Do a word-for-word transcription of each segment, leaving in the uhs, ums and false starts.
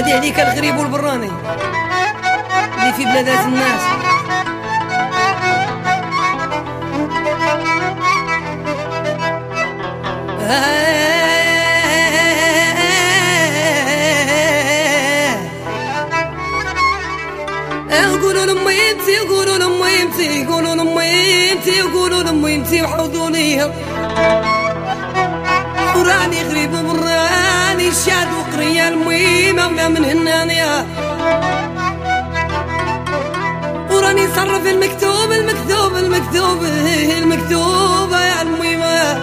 نادي عليك الغريب والبراني اللي في بلادات الناس. يقولوا لامي انتي يقولوا لامي انتي يقولوا لامي انتي يقولوا لامي انتي وحوضوا ليها وراني غريب وبراني شاد وقريه الميمه ولا من هنانيا وراني نصرف المكتوب المكتوب المكتوب المكتوب يا الميمه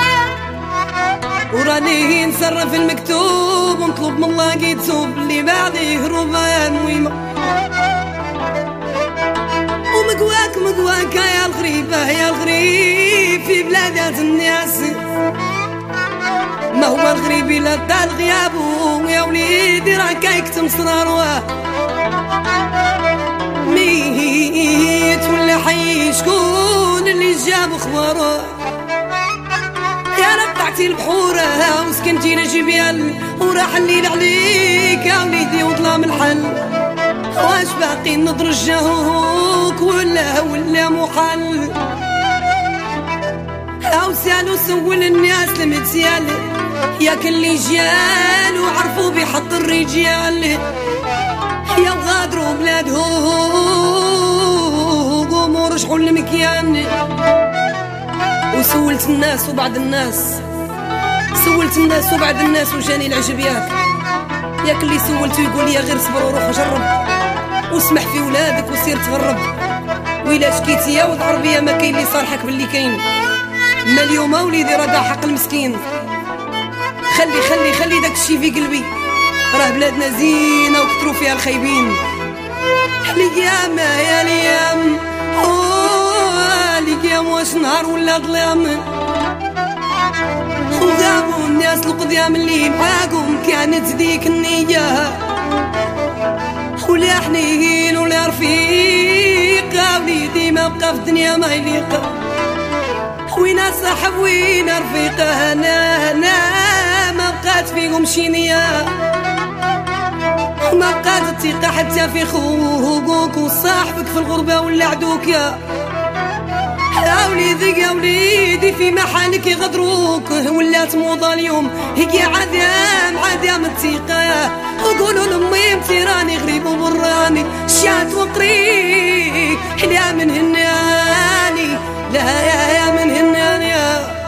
وراني نصرف المكتوب ونطلب من الله يتوب اللي بعدي يهرب يا الميمه ومقواك مقواك يا الغريبه يا الغريب في بلادات الناس ما هو الغريب الا طال غيابه يا وليدي راه كيكتم صراره ميت ولا حي شكون اللي جاب خباره يا رب طلعتي البحوره وسكنتي لجبال وراح الليل عليك يا وليدي وظلام الحل واش باقي نضرجهوك ولا ولا محل هاو سالو سول الناس المتيال ياك اللي جال وعرفوا بحط الرجال يا غادروا بلادهم ورجعوا للمكيان وسولت الناس وبعد الناس سولت الناس وبعد الناس وجاني العجب ياك ياك اللي سولته يقول لي غير صبر وروح وجرب واسمح في ولادك وسير تغرب وإلا شكيتي يا ولد عربيه ما كاين اللي صالحك باللي كاين ما اليوم وليدي راه حق المسكين خلي خلي خلي داك الشي في قلبي راه بلادنا زينه وكثروا فيها الخايبين الايام يا الايام الايام واش نهار ولا ظلام وغابوا الناس القدام اللي معاكم كانت ديك النيه ولا حنين ولا رفيق وليدي ما بقى في الدنيا ما يليق وين صاحب وين رفيق انا انا ما بقات فيهم شي نيه ما بقات الثقه حتى في خوك وصاحبك في الغربه ولا عدوك يا يا وليدي يا وليدي في محلك يغدروك ولات موضه اليوم هي عدام عدام الثقه وقولوا لامي انتي راني غريب وبراني شات وقريب لا من هناني لا يا يا من هناني يا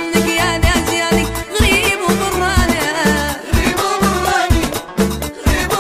غريب وبراني غريب وبراني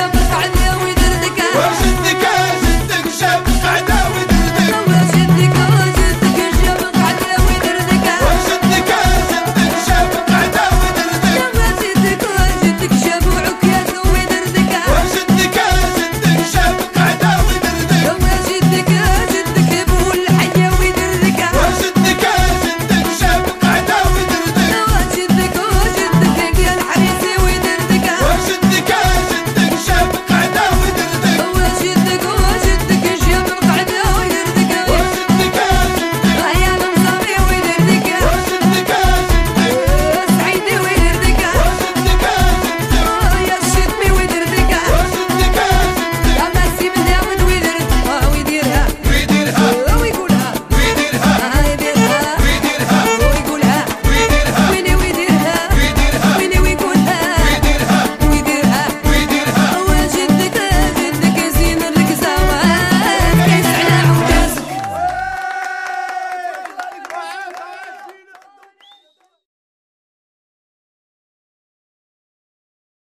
برك عندي